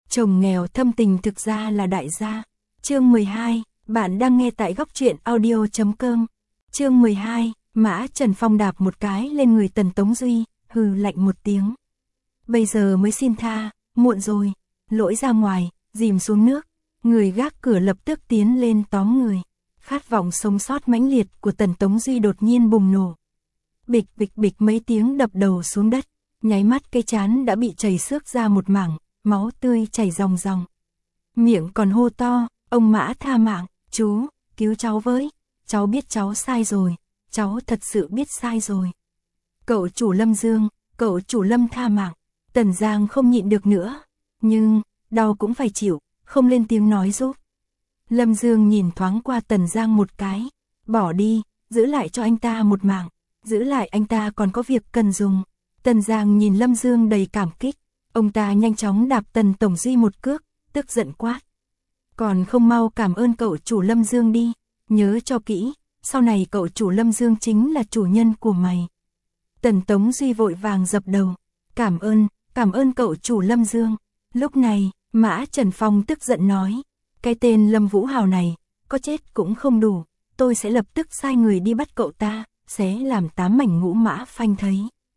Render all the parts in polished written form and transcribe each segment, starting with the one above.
Chồng nghèo thâm tình thực ra là đại gia. Chương 12, bạn đang nghe tại góc truyện audio.com. Chương 12, Mã Trần Phong đạp một cái lên người Tần Tống Duy, hừ lạnh một tiếng. Bây giờ mới xin tha, muộn rồi, lỗi ra ngoài, dìm xuống nước. Người gác cửa lập tức tiến lên tóm người. Khát vọng sống sót mãnh liệt của Tần Tống Duy đột nhiên bùng nổ. Bịch bịch bịch mấy tiếng đập đầu xuống đất, nháy mắt cái trán đã bị chảy xước ra một mảng, máu tươi chảy ròng ròng. Miệng còn hô to, ông Mã tha mạng, chú, cứu cháu với, cháu biết cháu sai rồi, cháu thật sự biết sai rồi. Cậu chủ Lâm Dương, cậu chủ Lâm tha mạng. Tần Giang không nhịn được nữa, nhưng, đau cũng phải chịu, không lên tiếng nói giúp. Lâm Dương nhìn thoáng qua Tần Giang một cái, bỏ đi, giữ lại cho anh ta một mạng, giữ lại anh ta còn có việc cần dùng. Tần Giang nhìn Lâm Dương đầy cảm kích, ông ta nhanh chóng đạp Tần Tổng Duy một cước, tức giận quát. Còn không mau cảm ơn cậu chủ Lâm Dương đi, nhớ cho kỹ, sau này cậu chủ Lâm Dương chính là chủ nhân của mày. Tần Tống Duy vội vàng dập đầu, cảm ơn cậu chủ Lâm Dương. Lúc này, Mã Trần Phong tức giận nói, cái tên Lâm Vũ Hào này, có chết cũng không đủ, tôi sẽ lập tức sai người đi bắt cậu ta, xé làm 8 mảnh ngũ mã phanh thấy.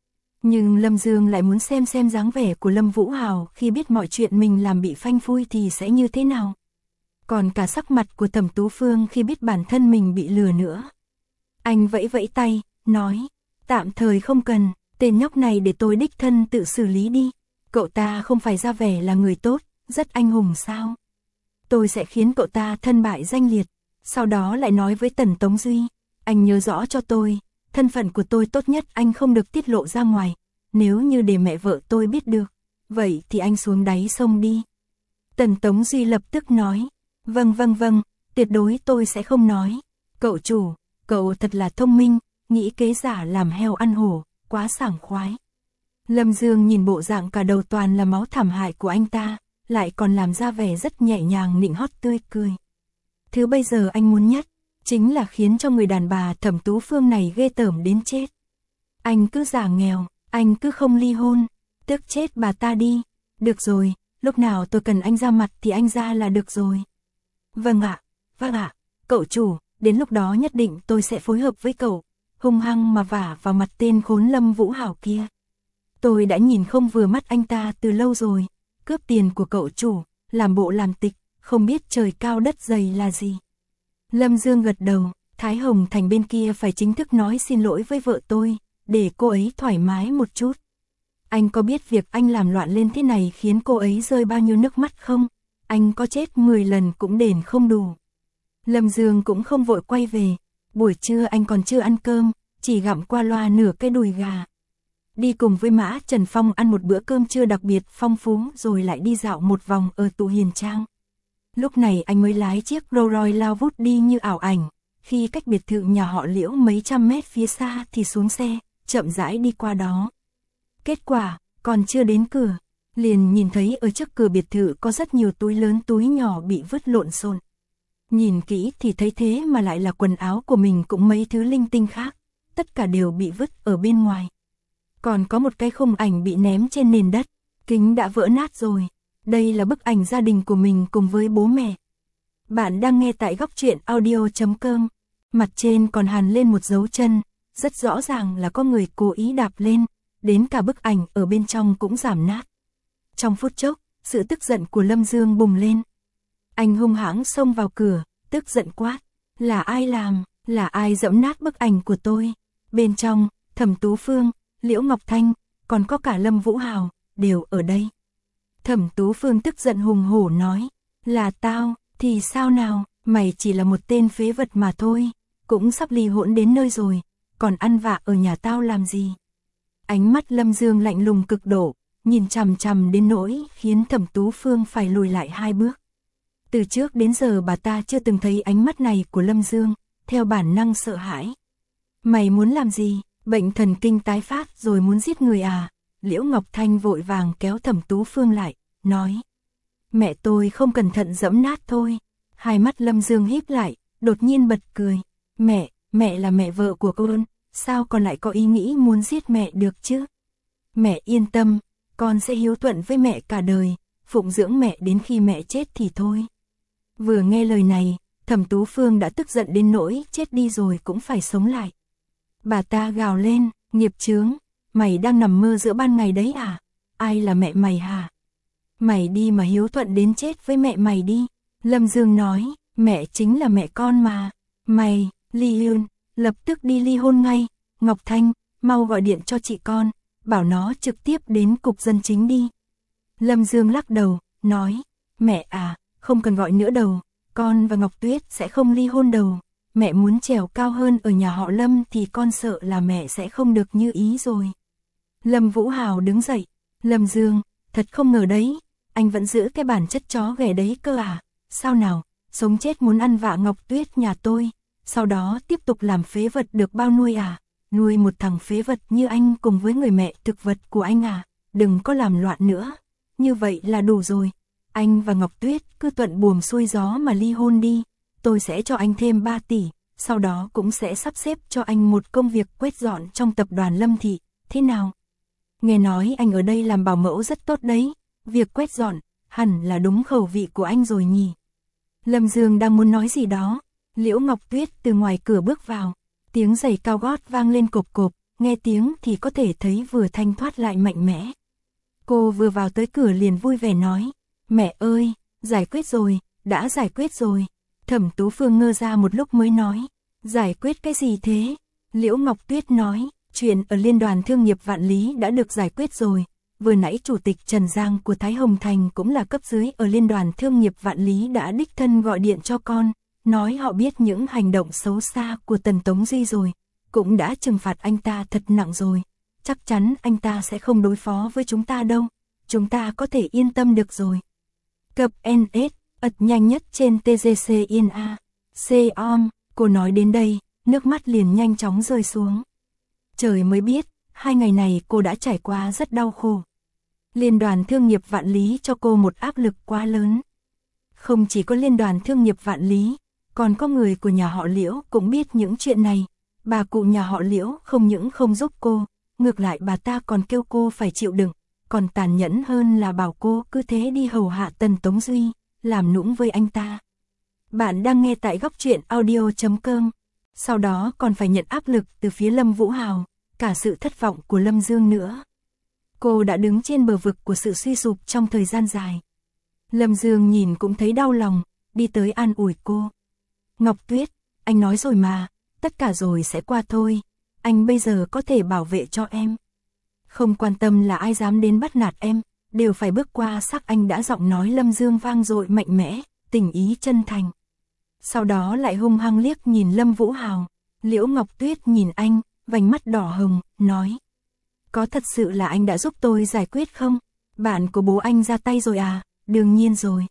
Nhưng Lâm Dương lại muốn xem dáng vẻ của Lâm Vũ Hào khi biết mọi chuyện mình làm bị phanh phui thì sẽ như thế nào. Còn cả sắc mặt của Thẩm Tú Phương khi biết bản thân mình bị lừa nữa. Anh vẫy vẫy tay, nói, tạm thời không cần, tên nhóc này để tôi đích thân tự xử lý đi. Cậu ta không phải ra vẻ là người tốt, rất anh hùng sao? Tôi sẽ khiến cậu ta thân bại danh liệt. Sau đó lại nói với Tần Tống Duy, anh nhớ rõ cho tôi, thân phận của tôi tốt nhất anh không được tiết lộ ra ngoài. Nếu như để mẹ vợ tôi biết được, vậy thì anh xuống đáy sông đi. Tần Tống Duy lập tức nói, vâng, tuyệt đối tôi sẽ không nói. Cậu chủ, cậu thật là thông minh, nghĩ kế giả làm heo ăn hổ, quá sảng khoái. Lâm Dương nhìn bộ dạng cả đầu toàn là máu thảm hại của anh ta, lại còn làm ra vẻ rất nhẹ nhàng nịnh hót tươi cười. Thứ bây giờ anh muốn nhất, chính là khiến cho người đàn bà Thẩm Tú Phương này ghê tởm đến chết. Anh cứ giả nghèo, anh cứ không ly hôn, tức chết bà ta đi. Được rồi, lúc nào tôi cần anh ra mặt thì anh ra là được rồi. Vâng ạ, cậu chủ, đến lúc đó nhất định tôi sẽ phối hợp với cậu, hung hăng mà vả vào mặt tên khốn Lâm Vũ Hảo kia. Tôi đã nhìn không vừa mắt anh ta từ lâu rồi, cướp tiền của cậu chủ, làm bộ làm tịch, không biết trời cao đất dày là gì. Lâm Dương gật đầu, Thái Hồng Thành bên kia phải chính thức nói xin lỗi với vợ tôi, để cô ấy thoải mái một chút. Anh có biết việc anh làm loạn lên thế này khiến cô ấy rơi bao nhiêu nước mắt không? Anh có chết 10 lần cũng đền không đủ. Lâm Dương cũng không vội quay về, buổi trưa anh còn chưa ăn cơm, chỉ gặm qua loa nửa cái đùi gà. Đi cùng với Mã Trần Phong ăn một bữa cơm trưa đặc biệt phong phú rồi lại đi dạo một vòng ở Tụ Hiền Trang. Lúc này anh mới lái chiếc Rolls Royce lao vút đi như ảo ảnh, khi cách biệt thự nhà họ Liễu mấy trăm mét phía xa thì xuống xe, chậm rãi đi qua đó. Kết quả, còn chưa đến cửa, liền nhìn thấy ở trước cửa biệt thự có rất nhiều túi lớn túi nhỏ bị vứt lộn xộn. Nhìn kỹ thì thấy thế mà lại là quần áo của mình cũng mấy thứ linh tinh khác, tất cả đều bị vứt ở bên ngoài. Còn có một cái khung ảnh bị ném trên nền đất, kính đã vỡ nát rồi. Đây là bức ảnh gia đình của mình cùng với bố mẹ. Bạn đang nghe tại góc truyện audio.com. Mặt trên còn hằn lên một dấu chân, rất rõ ràng là có người cố ý đạp lên, đến cả bức ảnh ở bên trong cũng giảm nát. Trong phút chốc, sự tức giận của Lâm Dương bùng lên. Anh hung hãng xông vào cửa, tức giận quát, là ai làm, là ai giẫm nát bức ảnh của tôi? Bên trong, Thẩm Tú Phương, Liễu Ngọc Thanh, còn có cả Lâm Vũ Hào, đều ở đây. Thẩm Tú Phương tức giận hùng hổ nói, là tao, thì sao nào, mày chỉ là một tên phế vật mà thôi, cũng sắp ly hôn đến nơi rồi, còn ăn vạ ở nhà tao làm gì? Ánh mắt Lâm Dương lạnh lùng cực độ, nhìn chằm chằm đến nỗi khiến Thẩm Tú Phương phải lùi lại 2 bước. Từ trước đến giờ bà ta chưa từng thấy ánh mắt này của Lâm Dương, theo bản năng sợ hãi. Mày muốn làm gì? Bệnh thần kinh tái phát rồi muốn giết người à? Liễu Ngọc Thanh vội vàng kéo Thẩm Tú Phương lại, nói. Mẹ tôi không cẩn thận giẫm nát thôi. Hai mắt Lâm Dương híp lại, đột nhiên bật cười. Mẹ là mẹ vợ của con, sao con lại có ý nghĩ muốn giết mẹ được chứ? Mẹ yên tâm, con sẽ hiếu thuận với mẹ cả đời, phụng dưỡng mẹ đến khi mẹ chết thì thôi. Vừa nghe lời này, Thẩm Tú Phương đã tức giận đến nỗi chết đi rồi cũng phải sống lại. Bà ta gào lên, nghiệp chướng, mày đang nằm mơ giữa ban ngày đấy à? Ai là mẹ mày hả? Mày đi mà hiếu thuận đến chết với mẹ mày đi. Lâm Dương nói, mẹ chính là mẹ con mà. Mày, ly hôn, lập tức đi ly hôn ngay. Ngọc Thanh, mau gọi điện cho chị con, bảo nó trực tiếp đến cục dân chính đi. Lâm Dương lắc đầu, nói, mẹ à, không cần gọi nữa đâu, con và Ngọc Tuyết sẽ không ly hôn đâu. Mẹ muốn trèo cao hơn ở nhà họ Lâm thì con sợ là mẹ sẽ không được như ý rồi. Lâm Vũ Hào đứng dậy, Lâm Dương, thật không ngờ đấy, anh vẫn giữ cái bản chất chó ghẻ đấy cơ à, sao nào, sống chết muốn ăn vạ Ngọc Tuyết nhà tôi, sau đó tiếp tục làm phế vật được bao nuôi à, nuôi một thằng phế vật như anh cùng với người mẹ thực vật của anh à, đừng có làm loạn nữa, như vậy là đủ rồi, anh và Ngọc Tuyết cứ thuận buồm xuôi gió mà ly hôn đi, tôi sẽ cho anh thêm 3 tỷ, sau đó cũng sẽ sắp xếp cho anh một công việc quét dọn trong tập đoàn Lâm Thị, thế nào? Nghe nói anh ở đây làm bảo mẫu rất tốt đấy, việc quét dọn, hẳn là đúng khẩu vị của anh rồi nhỉ. Lâm Dương đang muốn nói gì đó, Liễu Ngọc Tuyết từ ngoài cửa bước vào, tiếng giày cao gót vang lên cộp cộp, nghe tiếng thì có thể thấy vừa thanh thoát lại mạnh mẽ. Cô vừa vào tới cửa liền vui vẻ nói, mẹ ơi, giải quyết rồi, đã giải quyết rồi. Thẩm Tú Phương ngơ ra một lúc mới nói, giải quyết cái gì thế? Liễu Ngọc Tuyết nói, chuyện ở Liên đoàn Thương nghiệp Vạn Lý đã được giải quyết rồi. Vừa nãy Chủ tịch Trần Giang của Thái Hồng Thành cũng là cấp dưới ở Liên đoàn Thương nghiệp Vạn Lý đã đích thân gọi điện cho con, nói họ biết những hành động xấu xa của Tần Tống Duy rồi, cũng đã trừng phạt anh ta thật nặng rồi. Chắc chắn anh ta sẽ không đối phó với chúng ta đâu, chúng ta có thể yên tâm được rồi. Cập NS, ật nhanh nhất trên TGC INA. C-OM, cô nói đến đây, nước mắt liền nhanh chóng rơi xuống. Trời mới biết, 2 ngày này cô đã trải qua rất đau khổ. Liên đoàn Thương nghiệp Vạn Lý cho cô một áp lực quá lớn. Không chỉ có Liên đoàn Thương nghiệp Vạn Lý, còn có người của nhà họ Liễu cũng biết những chuyện này. Bà cụ nhà họ Liễu không những không giúp cô, ngược lại bà ta còn kêu cô phải chịu đựng, còn tàn nhẫn hơn là bảo cô cứ thế đi hầu hạ Tần Tống Duy, làm nũng với anh ta. Bạn đang nghe tại góc truyện audio.com. Sau đó còn phải nhận áp lực từ phía Lâm Vũ Hào, cả sự thất vọng của Lâm Dương nữa. Cô đã đứng trên bờ vực của sự suy sụp trong thời gian dài. Lâm Dương nhìn cũng thấy đau lòng, đi tới an ủi cô. Ngọc Tuyết, anh nói rồi mà, tất cả rồi sẽ qua thôi, anh bây giờ có thể bảo vệ cho em. Không quan tâm là ai dám đến bắt nạt em, đều phải bước qua xác anh đã giọng nói Lâm Dương vang dội mạnh mẽ, tình ý chân thành. Sau đó lại hung hăng liếc nhìn Lâm Vũ Hào, Liễu Ngọc Tuyết nhìn anh, vành mắt đỏ hồng, nói. Có thật sự là anh đã giúp tôi giải quyết không? Bạn của bố anh ra tay rồi à? Đương nhiên rồi.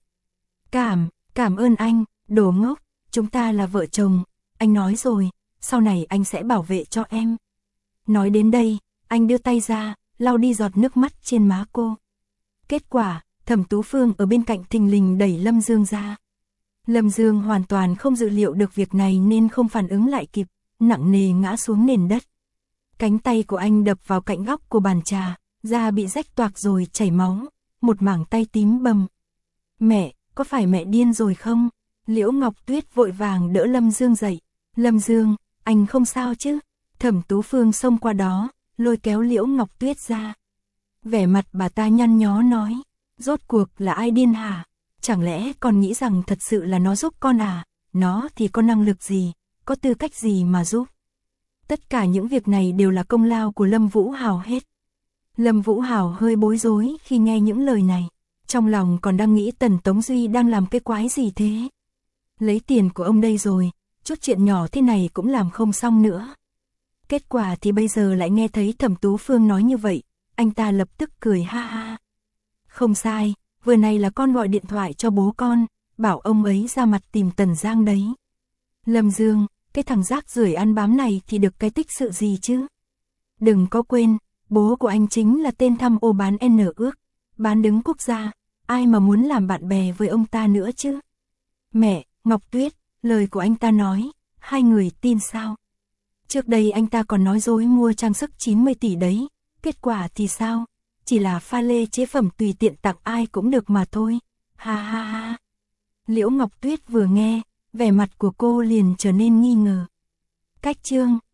Cảm ơn anh, đồ ngốc, chúng ta là vợ chồng, anh nói rồi, sau này anh sẽ bảo vệ cho em. Nói đến đây, anh đưa tay ra, lau đi giọt nước mắt trên má cô. Kết quả, Thẩm Tú Phương ở bên cạnh thình lình đẩy Lâm Dương ra. Lâm Dương hoàn toàn không dự liệu được việc này nên không phản ứng lại kịp, nặng nề ngã xuống nền đất. Cánh tay của anh đập vào cạnh góc của bàn trà, da bị rách toạc rồi chảy máu, một mảng tay tím bầm. Mẹ, có phải mẹ điên rồi không? Liễu Ngọc Tuyết vội vàng đỡ Lâm Dương dậy. Lâm Dương, anh không sao chứ? Thẩm Tú Phương xông qua đó, lôi kéo Liễu Ngọc Tuyết ra. Vẻ mặt bà ta nhăn nhó nói, rốt cuộc là ai điên hả? Chẳng lẽ con nghĩ rằng thật sự là nó giúp con à? Nó thì có năng lực gì, có tư cách gì mà giúp? Tất cả những việc này đều là công lao của Lâm Vũ Hào hết. Lâm Vũ Hào hơi bối rối khi nghe những lời này, trong lòng còn đang nghĩ Tần Tống Duy đang làm cái quái gì thế? Lấy tiền của ông đây rồi, chút chuyện nhỏ thế này cũng làm không xong nữa. Kết quả thì bây giờ lại nghe thấy Thẩm Tú Phương nói như vậy, anh ta lập tức cười ha ha. Không sai, vừa này là con gọi điện thoại cho bố con, bảo ông ấy ra mặt tìm Tần Giang đấy. Lâm Dương, cái thằng rác rưởi ăn bám này thì được cái tích sự gì chứ? Đừng có quên, bố của anh chính là tên tham ô bán N ước, bán đứng quốc gia, ai mà muốn làm bạn bè với ông ta nữa chứ? Mẹ, Ngọc Tuyết, lời của anh ta nói, hai người tin sao? Trước đây anh ta còn nói dối mua trang sức 90 tỷ đấy, kết quả thì sao? chỉ là pha lê chế phẩm tùy tiện tặng ai cũng được mà thôi. Ha ha ha. Liễu Ngọc Tuyết vừa nghe, vẻ mặt của cô liền trở nên nghi ngờ. Cách chương